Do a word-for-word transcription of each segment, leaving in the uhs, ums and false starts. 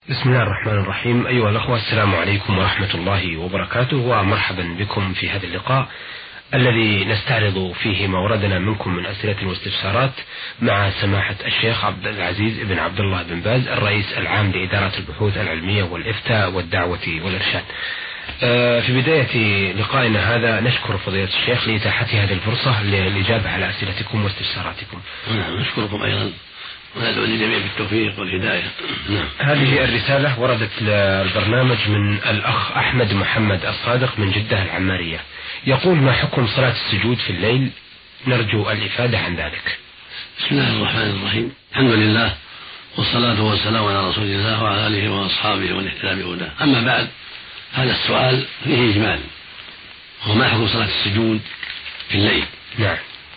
بسم الله الرحمن الرحيم. أيها الأخوة، السلام عليكم ورحمة الله وبركاته، ومرحبا بكم في هذا اللقاء الذي نستعرض فيه ما وردنا منكم من أسئلة واستفسارات مع سماحة الشيخ عبد العزيز بن عبد الله بن باز، الرئيس العام لإدارة البحوث العلمية والإفتاء والدعوة والإرشاد. في بداية لقائنا هذا نشكر فضيلة الشيخ لإتاحة هذه الفرصة للإجابة على أسئلتكم واستفساراتكم. نعم، نشكركم أيضا وندعو للجميع بالتوفيق والهداية. نعم. هذه الرسالة وردت للبرنامج من الأخ أحمد محمد الصادق من جدة العمارية، يقول: ما حكم صلاة السجود في الليل؟ نرجو الإفادة عن ذلك. بسم الله الرحمن الرحيم، الحمد لله والصلاة والسلام على رسول الله وعلى آله وأصحابه ومن اهتدى بهداه. أما بعد، هذا السؤال فيه إجمال، وهو ما حكم صلاة السجود في الليل؟ نعم.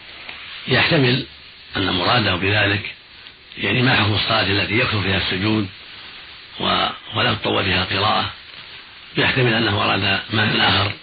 يحتمل أن مراده بذلك يعني ما حكم الصلاة التي يكثر فيها السجود ولا تطول فيها القراءة، يحتمل أنه أراد معنى آخر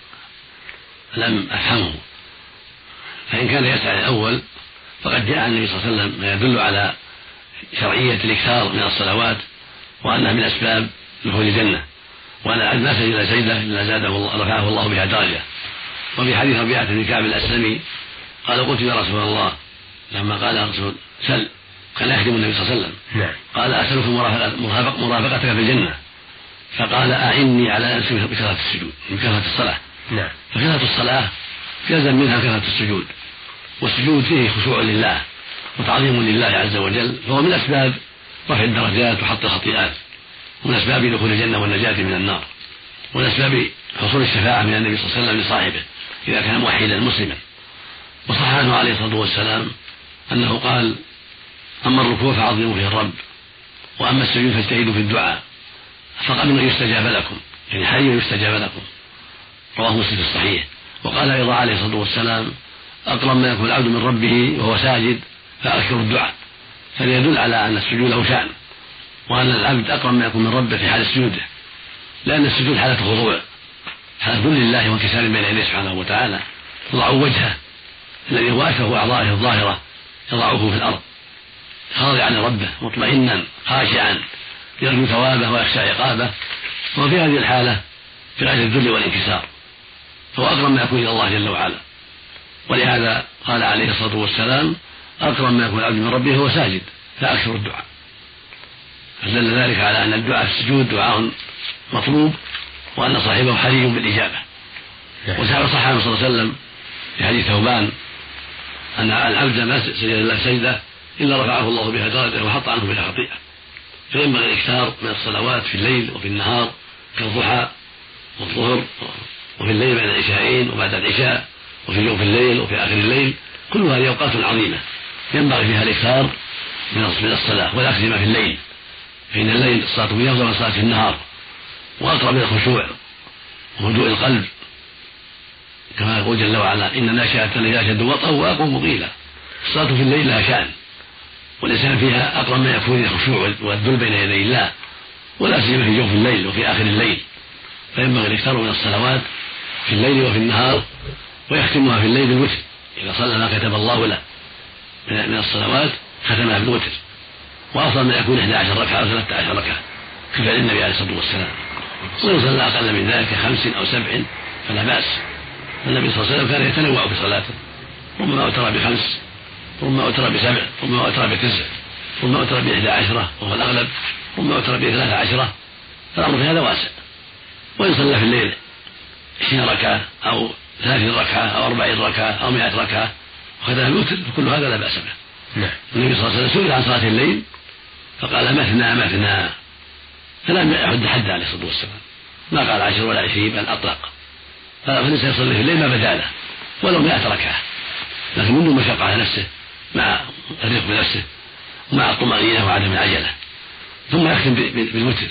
لم أفهمه. فإن كان يسعى الأول فقد جاء النبي صلى الله عليه وسلم ما يدل على شرعية الإكثار من الصلوات، وأنها من أسباب دخول الجنة، وأن ما سجد سجدة إلا زاده الله رفعه الله بها درجة. وفي حديث ربيعة بن كعب الأسلمي قال: قلت يا رسول الله، لما قال الرسول سل، كان يخدم النبي صلى الله عليه وسلم، نعم. قال: أسألك مرافقتك في الجنة. فقال: أعني على أنفسي بكثرة السجود، بكثرة الصلاة. نعم. فكثرة الصلاة يلزم منها كثرة السجود، والسجود فيه خشوع لله وتعظيم لله عز وجل، فهو من أسباب رفع الدرجات وحط الخطيئات، ومن أسباب دخول الجنة والنجاة من النار، ومن أسباب حصول الشفاعة من النبي صلى الله عليه وسلم لصاحبه إذا كان موحدا مسلما. وصح عنه عليه الصلاة والسلام أنه قال: أما الركوع فعظموا فيه الرب، وأما السجود فاجتهدوا في الدعاء، فقبلوا أن يستجاب لكم، يعني حي يستجاب لكم. رواه مسلم في الصحيح. وقال أيضا عليه الصلاة والسلام: أقرب ما يكون العبد من ربه وهو ساجد فأكثروا الدعاء. فليدل على أن السجود له شأن، وأن العبد أقرب ما يكون من ربه في حال سجوده، لأن السجود حالة خضوع، حالة ذل لله وانكسار بين يديه سبحانه وتعالى، يضع وجهه الذي هو أشرف أعضائه الظاهرة يضعه في الأرض خاضعا لربه مطمئنا خاشعا يرجو ثوابه ويخشى عقابه، وفي هذه الحالة في غاية الذل والانكسار، فهو أقرب ما يكون إلى الله جل وعلا. ولهذا قال عليه الصلاة والسلام: أقرب ما يكون العبد من ربه هو ساجد فأكثر الدعاء. فدل ذلك على أن الدعاء في السجود دعاء مطلوب، وأن صاحبه حري بالإجابة. وصح عنه صلى الله عليه وسلم في حديث ثوبان أن العبد ما سجد الله سجدة إلا رفعه الله بها درجة وحط عنه بها خطيئة. فينبغي الإكثار من الصلوات في الليل وفي النهار كالضحى والظهر، وفي الليل بين العشاءين وبعد العشاء، وفي جوف الليل وفي آخر الليل، كل هذه أوقات عظيمة ينبغي فيها الإكثار من الصلاة ولا سيما في الليل، فإن الليل الصلاة فيه أفضل من صلاة في النهار، وأقرب من الخشوع وهدوء القلب، كما يقول جل وعلا: إن ناشئة الليل أشد وطئا وأقوم قيلا. الصلاة في الليل لها شأن، والإنسان فيها أقرب ما يكون الخشوع والذل بين يدي الله، ولا سيما في جوف الليل وفي آخر الليل. فينبغي الإكثار من الصلوات في الليل وفي النهار، ويختمها في الليل بالوتر، إذا صلى ما كتب الله له من الصلوات ختمها بالوتر، وأفضل ما يكون إحدى عشر ركعة أو ثلاثة عشر ركعة كفعل النبي عليه الصلاة والسلام. وإن صلى أقل من ذلك خمس أو سبع فلا بأس. النبي صلى الله عليه وسلم كان يتنوع في صلاته، ربما أوتر بخمس، ربما أوتر بسبع، ربما أوتر بتسع، ربما أوتر بإحدى عشرة وهو الأغلب، ربما أوتر بثلاثة عشرة. فالأمر في هذا واسع. وإن صلى في الليل عشرين ركعة أو ثلاثين ركعة أو أربعين ركعة أو مئة ركعة وختم الوتر فكل هذا لا بأس به. نعم. النبي صلى الله عليه وسلم سئل عن صلاة الليل فقال: مثنى مثنى، فلم يحد حد عليه الصلاة والسلام، ما قال عشر ولا عشرين بل أطلق. فالإنسان يصلي في الليل ما بدا له ولو مئة ركعة، لكن منه مشقة على نفسه مع الرفق بنفسه ومع الطمأنينة وعدم العجلة، ثم يختم بالوتر.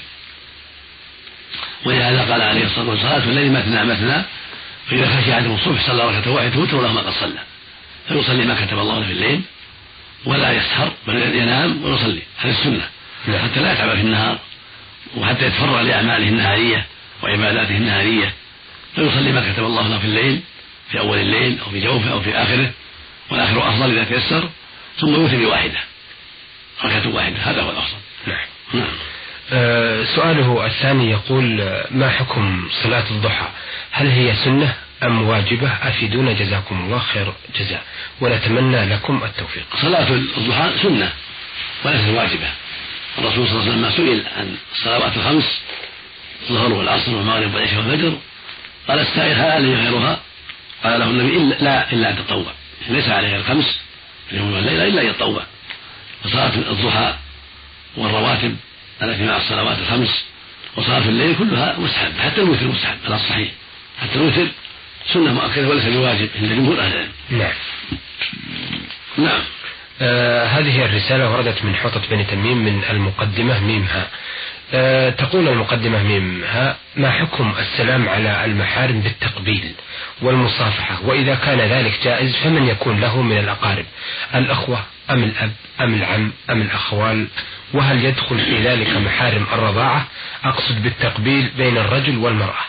ولهذا قال عليه الصلاة والسلام: صلاة الليل مثنى مثنى، فإذا خشي أحدكم الصبح صلى ركعة واحدة وتر له ما قد صلى. فيصلي ما كتب الله له في الليل ولا يسهر بل ينام ويصلي، هذه السنة، حتى لا يتعب في النهار وحتى يتفرغ لأعماله النهارية وعباداته النهارية. فيصلي ما كتب الله له في الليل، في أول الليل أو في جوفه أو في آخره، والآخر أفضل إذا تيسر، ثم يوتر بواحدة، ركعة واحدة، هذا هو الأفضل. نعم. نعم. أه سؤاله الثاني يقول: ما حكم صلاة الضحى؟ هل هي سنة أم واجبة؟ أفيدونا جزاكم الله خير جزاء، ونتمنى لكم التوفيق. صلاة الضحى سنة وليست واجبة. الرسول صلى الله عليه وسلم سئل عن الصلوات الخمس، الظهر والعصر والمغرب والعشاء والفجر، قال السائل: هل علي غيرها؟ قال له النبي: إلا لا إلا أن تطوع، ليس عليه الخمس في اليوم والليلة إلا أن يتطوع. فصلاة الضحى والرواتب التي مع الصلوات الخمس وصلاة الليل كلها مستحب، حتى الوتر مستحب على الصحيح، حتى الوتر سنة مؤكدة وليس بواجب عند جمهور أهل العلم. نعم. نعم. آه هذه الرسالة وردت من حوطة بني تميم من المقدمة ميمها. آه تقول المقدمة ميمها: ما حكم السلام على المحارم بالتقبيل والمصافحة؟ وإذا كان ذلك جائز فمن يكون له من الأقارب؟ الأخوة أم الأب أم العم أم الأخوال؟ وهل يدخل في ذلك محارم الرضاعة؟ أقصد بالتقبيل بين الرجل والمرأة.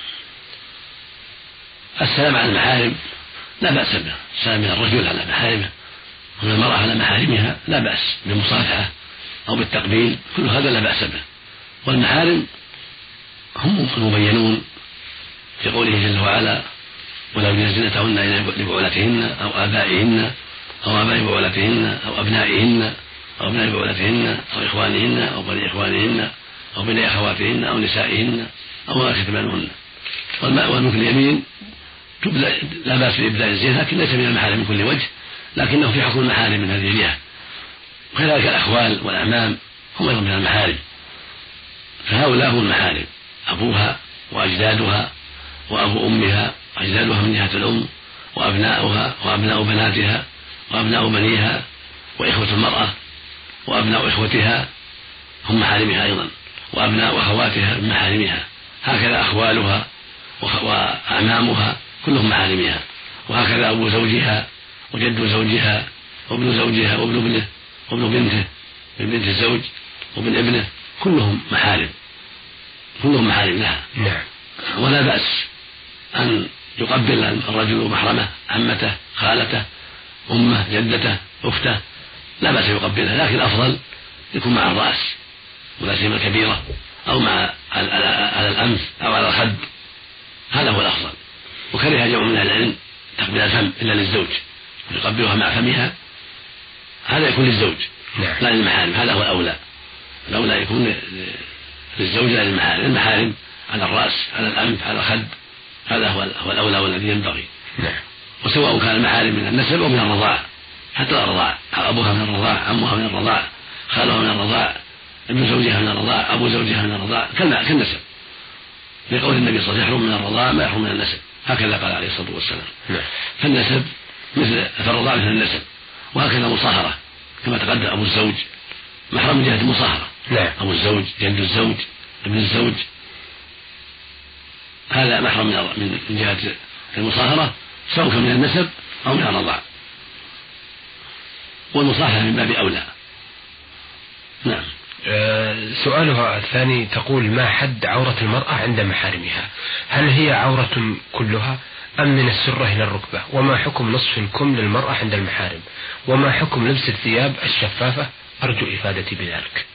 السلام على المحارم لا بأس به، السلام من الرجل على محارمه ومن المرأة على محارمها لا بأس بالمصافحة أو بالتقبيل، كل هذا لا بأس به. والمحارم هم المبينون في قوله جل وعلا: ولا يبدين زينتهن لبعولتهن أو آبائهن أو آباء بعولتهن أو أبنائهن أو أبناء بعولتهن أو إخوانهن أو بني إخوانهن أو بني أخواتهن أو نسائهن أو ما ملكت أيمانهن. والملك اليمين لا بأس بإبداء الزينة، لكن ليس من المحارم من كل وجه، لكنه في حكم المحارم من هذه الجهة. وكذلك الأخوال والأعمام هم أيضا من المحارم، فهؤلاء هم المحارم: أبوها وأجدادها وأبو أمها وأجدادها من جهة الأم وأبناؤها وأبناء بناتها وأبناء بنيها وإخوة المرأة وأبناء إخوتها هم محارمها أيضا، وأبناء أخواتها من محارمها، هكذا أخوالها وأعمامها كلهم محارمها، وهكذا أبو زوجها وجد زوجها وابن زوجها وابن ابنه وابن بنته من بنت الزوج وابن ابنه كلهم محارم، كلهم محارم لها. نعم. ولا بأس أن يقبل الرجل محرمه، عمته، خالته، أمه، جدته، أخته، لا بأس يقبلها، لكن الأفضل يكون مع الرأس ولا سيما الكبيرة، أو مع على الأنف أو على الخد، هذا هو الأفضل. وكره جمع من العلم تقبيل الفم إلا للزوج، يقبلها مع فمها، هذا يكون للزوج لا للمحارم، هذا هو الأولى. الأولى يكون للزوج لا للمحارم، المحارم على الرأس، على الأنف، على الخد، هذا هو الأولى والذي ينبغي. وسواء كان المحارم من النسب أو من الرضاعة، حتى الرضاعة، أبوها من الرضاعة، عمها من الرضاعة، خالها من الرضاعة، ابن زوجها من الرضاعة، أبو زوجها من الرضاعة، كالنسب، لقول النبي صلى الله عليه وسلم: يحرم من الرضاعة ما يحرم من النسب، هكذا قال عليه الصلاة والسلام. فالنسب مثل فالرضاعة مثل النسب، وهكذا المصاهرة كما تقدم، أبو الزوج محرم من جهة المصاهرة، أبو الزوج، جد الزوج، ابن الزوج، هذا محرم من جهة المصاهرة سواء كان من النسب أو من الرضاعة، والمصاهرة من باب أولى. نعم. سؤالها الثاني تقول: ما حد عورة المرأة عند محارمها؟ هل هي عورة كلها أم من السرة إلى الركبة؟ وما حكم نصف الكم للمرأة عند المحارم؟ وما حكم لبس الثياب الشفافة؟ أرجو إفادتي بذلك.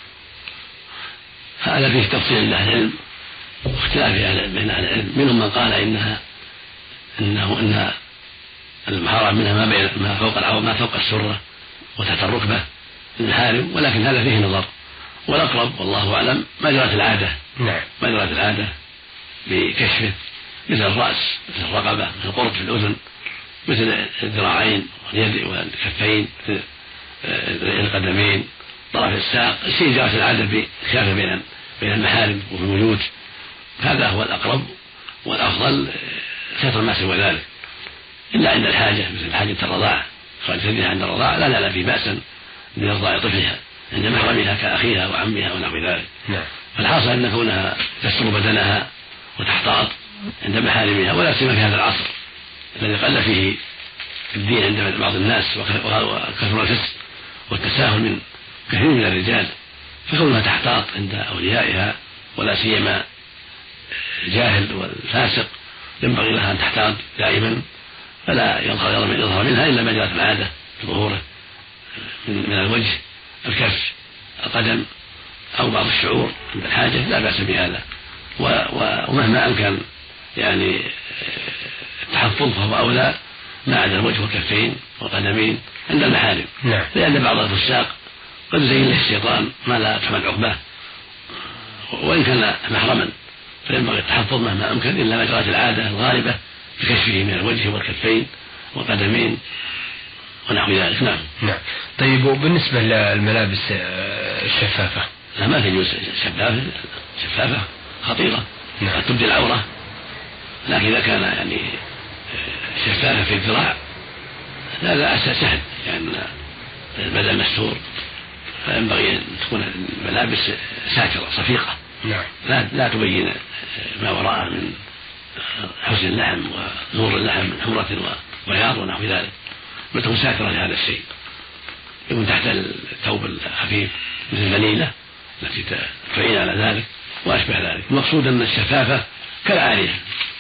هذا فيه تفصيل لأهل العلم واختلاف بين أهل العلم، منهم من قال إنها إنه إن المحرم منها ما بين ما فوق العورة ما فوق السرة وتحت الركبة المحارم، ولكن هذا فيه نظر، والأقرب والله أعلم ما جرت العادة. نعم. ما جرت العادة بكشفه، مثل الرأس، مثل الرقبة، مثل القرط في الأذن، مثل الذراعين واليد والكفين، مثل القدمين، طرف الساق، الشيء جرت العادة بخلافه بين بين المحارم وفي البيوت، هذا هو الأقرب والأفضل ستر ما سوى ذلك، إلا عند الحاجة مثل حاجة الرضاعة، خارج سدها عند الرضاعة لا نعلم فيه بأسا من إرضاع طفلها عند محرمها كأخيها وعمها ونحو ذلك. نعم. فالحاصل أن كونها تستر بدنها وتحتاط عند محارمها، ولا سيما في هذا العصر الذي قل فيه الدين عند بعض الناس وكثر الفسق والتساهل من كثير من الرجال، فكونها تحتاط عند أوليائها، ولا سيما الجاهل والفاسق ينبغي لها أن تحتاط دائما، فلا يظهر منها إلا ما جرت العادة في ظهوره من الوجه، الكف، القدم، أو بعض الشعور عند الحاجة لا بأس بهذا. ومهما أمكن يعني التحفظ فهو أولى ما عدا الوجه والكفين والقدمين عند المحارم. نعم. لأن بعض الفساق قد يزين له الشيطان ما لا تحمل عقباه وإن كان محرما، فينبغي التحفظ مهما أمكن إلا ما جرت العادة الغالبة بكشفه من الوجه والكفين والقدمين ونحو ذلك. نعم. نعم. طيب وبالنسبة للملابس الشفافة؟ لا ما تجوز شفافة شفافة خطيرة. نعم. قد تبدي العورة، لكن إذا كان يعني شفافة في الذراع لا لا سهل، لأن يعني البدن مستور، فينبغي أن تكون الملابس ساترة صفيقة. نعم. لا لا تبين ما وراءه من حسن اللحم ونور اللحم من حمرة وبياض ونحو ذلك، بل تكون ساترة لهذا الشيء، يكون تحت الثوب الخفيف مثل الفنيلة التي تعين على ذلك وأشبه ذلك. المقصود أن الشفافة كالعارية،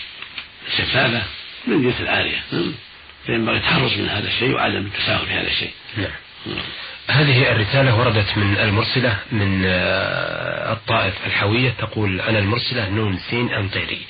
الشفافة من جنس العارية، فينبغي التحرص من هذا الشيء وعدم التساهل في هذا الشيء. نعم. هذه الرسالة وردت من المرسلة من الطائف الحوية، تقول: أنا المرسلة نون سين أنطيري.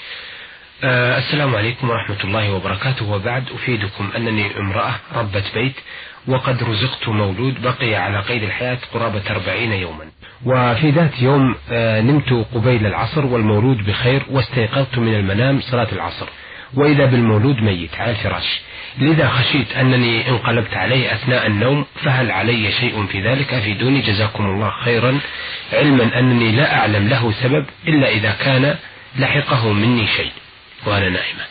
أه السلام عليكم ورحمة الله وبركاته، وبعد أفيدكم أنني امرأة ربة بيت، وقد رزقت مولود بقي على قيد الحياة قرابة أربعين يوما، وفي ذات يوم أه نمت قبيل العصر والمولود بخير، واستيقظت من المنام صلاة العصر وإذا بالمولود ميت على الفراش، لذا خشيت أنني انقلبت عليه أثناء النوم، فهل علي شيء في ذلك؟ أفيدوني جزاكم الله خيرا، علما أنني لا أعلم له سبب إلا إذا كان لحقه مني شيء وأنا نائمة.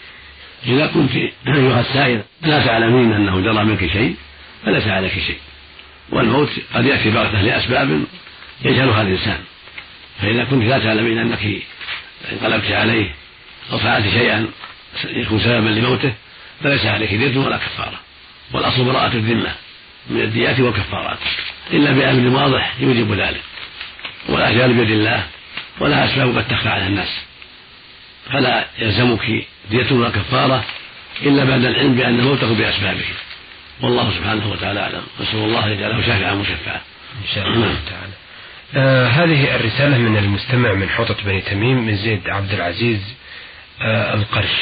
إذا كنت أيها السائل لا تعلمين أنه جرى منك شيء فليس عليك شيء، والموت قد يأتي بغتة لأسباب يجهلها الإنسان، فإذا كنت لا تعلمين أنك انقلبت عليه أو فعلت شيئا يكون سببا لموته فليس عليك دية ولا كفارة، والأصل براءة الذمة من الديات والكفارات إلا بأمر واضح يوجب ذلك، والأجال بيد الله ولا أسباب قد تخفى على الناس، فلا يلزمك دية ولا كفارة إلا بعد العلم بأن موته بأسبابه، والله سبحانه وتعالى أعلم. نسأل الله يجعله شافعا مشفعا إن شاء الله تعالى. آه هذه الرسالة من المستمع من حوطة بني تميم من زيد عبد العزيز آه القرش،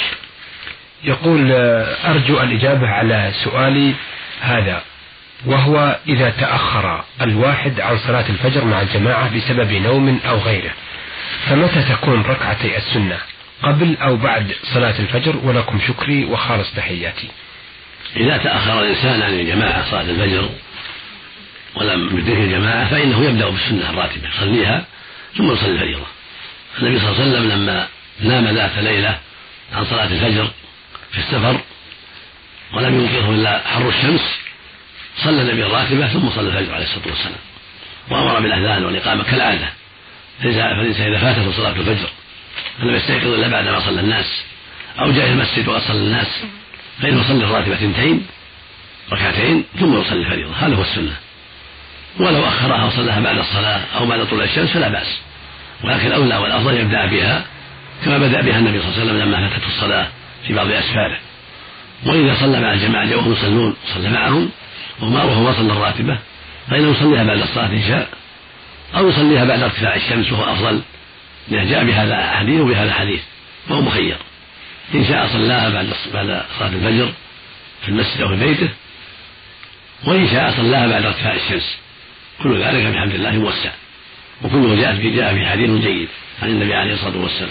يقول: آه أرجو الإجابة على سؤالي هذا، وهو: إذا تأخر الواحد عن صلاة الفجر مع الجماعة بسبب نوم أو غيره، فمتى تكون ركعتي السنة، قبل أو بعد صلاة الفجر؟ ولكم شكري وخالص تحياتي. إذا تأخر الإنسان عن الجماعة صلاة الفجر ولم يدرك الجماعة فإنه يبدأ بالسنة الراتبة يصليها ثم يصلي الفريضة. النبي صلى الله عليه وسلم لما نام ذات ليلة عن صلاة الفجر في السفر ولم ينقذه إلا حر الشمس صلى النبي الراتبة ثم صلى الفجر عليه الصلاة والسلام، وأمر بالأذان والإقامة كالعادة، فالإنسان إذا فاتته صلاة الفجر فلم يستيقظ إلا بعد ما صلى الناس أو جاء المسجد وقد صلى الناس فإنه يصلي الراتبة اثنتين ركعتين ثم يصلي الفريضة، هذا هو السنة. ولو أخرها وصلىها بعد الصلاة أو بعد طلوع الشمس فلا بأس، ولكن الأولى والأفضل يبدأ بها كما بدأ بها النبي صلى الله عليه وسلم لما فاتته الصلاة في بعض أسفاره. وإذا صلى مع الجماعة وهم يصلون صلى معهم وهو ما صلى الراتبة فإنه يصليها بعد الصلاة إن شاء، أو يصليها بعد ارتفاع الشمس وهو أفضل، لأن جاء بهذا حديث وبهذا حديث فهو مخير، إن شاء صلاها بعد صلاة الفجر في المسجد أو في بيته، وإن شاء صلاها بعد ارتفاع الشمس، كل ذلك بحمد الله موسع، وكله جاء في جاء في حديث جيد عن النبي عليه الصلاة والسلام.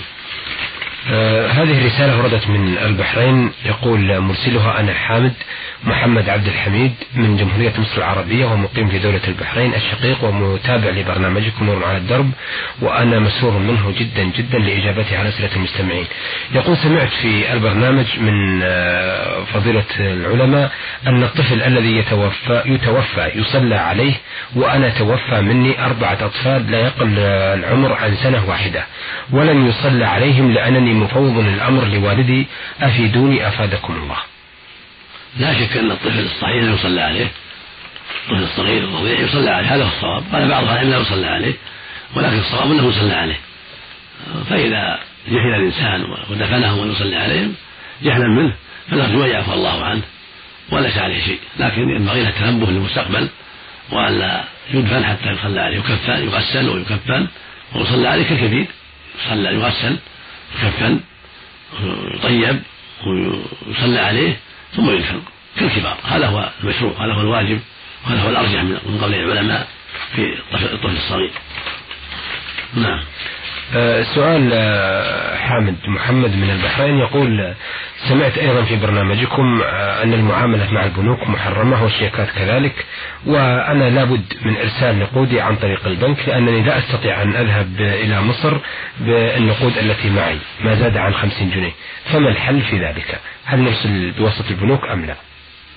آه هذه الرسالة وردت من البحرين، يقول مرسلها: أنا حامد محمد عبد الحميد من جمهورية مصر العربية، ومقيم في دولة البحرين الشقيق، ومتابع لبرنامجكم نور على الدرب، وأنا مسرور منه جدا جدا لإجابته على أسئلة المستمعين. يقول: سمعت في البرنامج من آه فضيلة العلماء أن الطفل الذي يتوفى يتوفى يصلى عليه، وأنا توفى مني أربعة أطفال لا يقل العمر عن سنة واحدة ولم يصلى عليهم لأنني مفوض الأمر لوالدي، أفيدوني أفادكم الله. لا شك أن الطفل الصحيح لا يصلى عليه، الطفل الصغير الرضيع يصلى عليه، هذا هو الصواب. قال بعض العلماء لا يصلى عليه، ولكن الصواب أنه يصلى عليه. فإذا جهل الإنسان ودفنهم ويصلي عليهم جهلا منه فنرجو أن يعفو الله عنه وليس عليه شيء، لكن ينبغي له التنبه للمستقبل وأن لا يدفن حتى يصلى عليه، يكفن يغسل ويكفن ويصلى عليه كالكبير، يصلى يغسل يكفن يطيب ويصلى عليه ثم يدفن كالكبار. هذا هو المشروع، هذا هو الواجب، وهذا هو الأرجح من قول العلماء في الطفل الصغير. نعم. أه سؤال حامد محمد من البحرين يقول: سمعت أيضا في برنامجكم أن المعاملة مع البنوك محرمة والشيكات كذلك، وأنا لابد من إرسال نقودي عن طريق البنك لأنني لا أستطيع أن أذهب إلى مصر بالنقود التي معي ما زاد عن خمسين جنيه، فما الحل في ذلك؟ هل نرسل بواسطة البنوك أم لا؟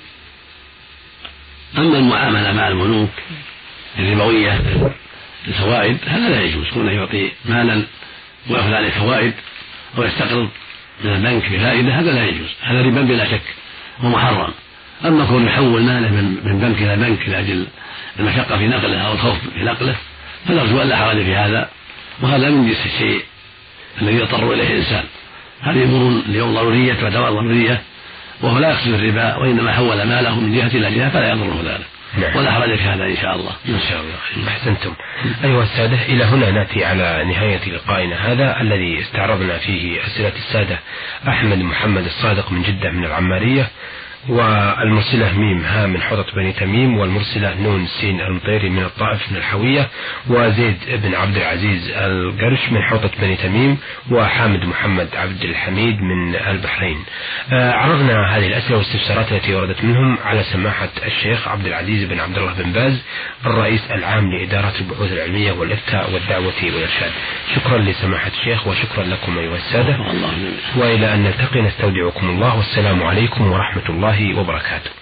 أما المعاملة مع البنوك الربوية الفوائد هذا لا يجوز، كونه يعطي مالا ويأخذ عليه فوائد أو يستقرض من البنك بفائدة هذا لا يجوز، هذا ربا بلا شك ومحرم. أما كون يحول ماله من بنك إلى بنك لأجل المشقة في نقله أو الخوف في نقله فنرجو أن لا حرج في هذا، وهذا من جنس الشيء الذي يضطر إليه الإنسان. هذه أمور اليوم ضرورية ودواء ضرورية، وهو لا يقصد الربا وإنما حول ماله من جهة إلى جهة فلا يضره ذلك. نعم. ولا حرج في هذا إن شاء الله. إن شاء الله. أحسنتم. أيها السادة، إلى هنا نأتي على نهاية لقائنا هذا الذي استعرضنا فيه أسئلة السادة أحمد محمد الصادق من جدة من العمارية، والمرسلة ميم ها من حوضة بني تميم، والمرسلة نون سين المطيري من الطائف من الحوية، وزيد بن عبد العزيز القرش من حوضة بني تميم، وحامد محمد عبد الحميد من البحرين. آه عرضنا هذه الأسئلة والاستفسارات التي وردت منهم على سماحة الشيخ عبد العزيز بن عبد الله بن باز الرئيس العام لإدارة البحوث العلمية والإفتاء والدعوة والإرشاد. شكرا لسماحة الشيخ وشكرا لكم أيها السادة، وإلى أن نلتقي نستودعكم الله، والسلام عليكم ورحمة الله وبركاته.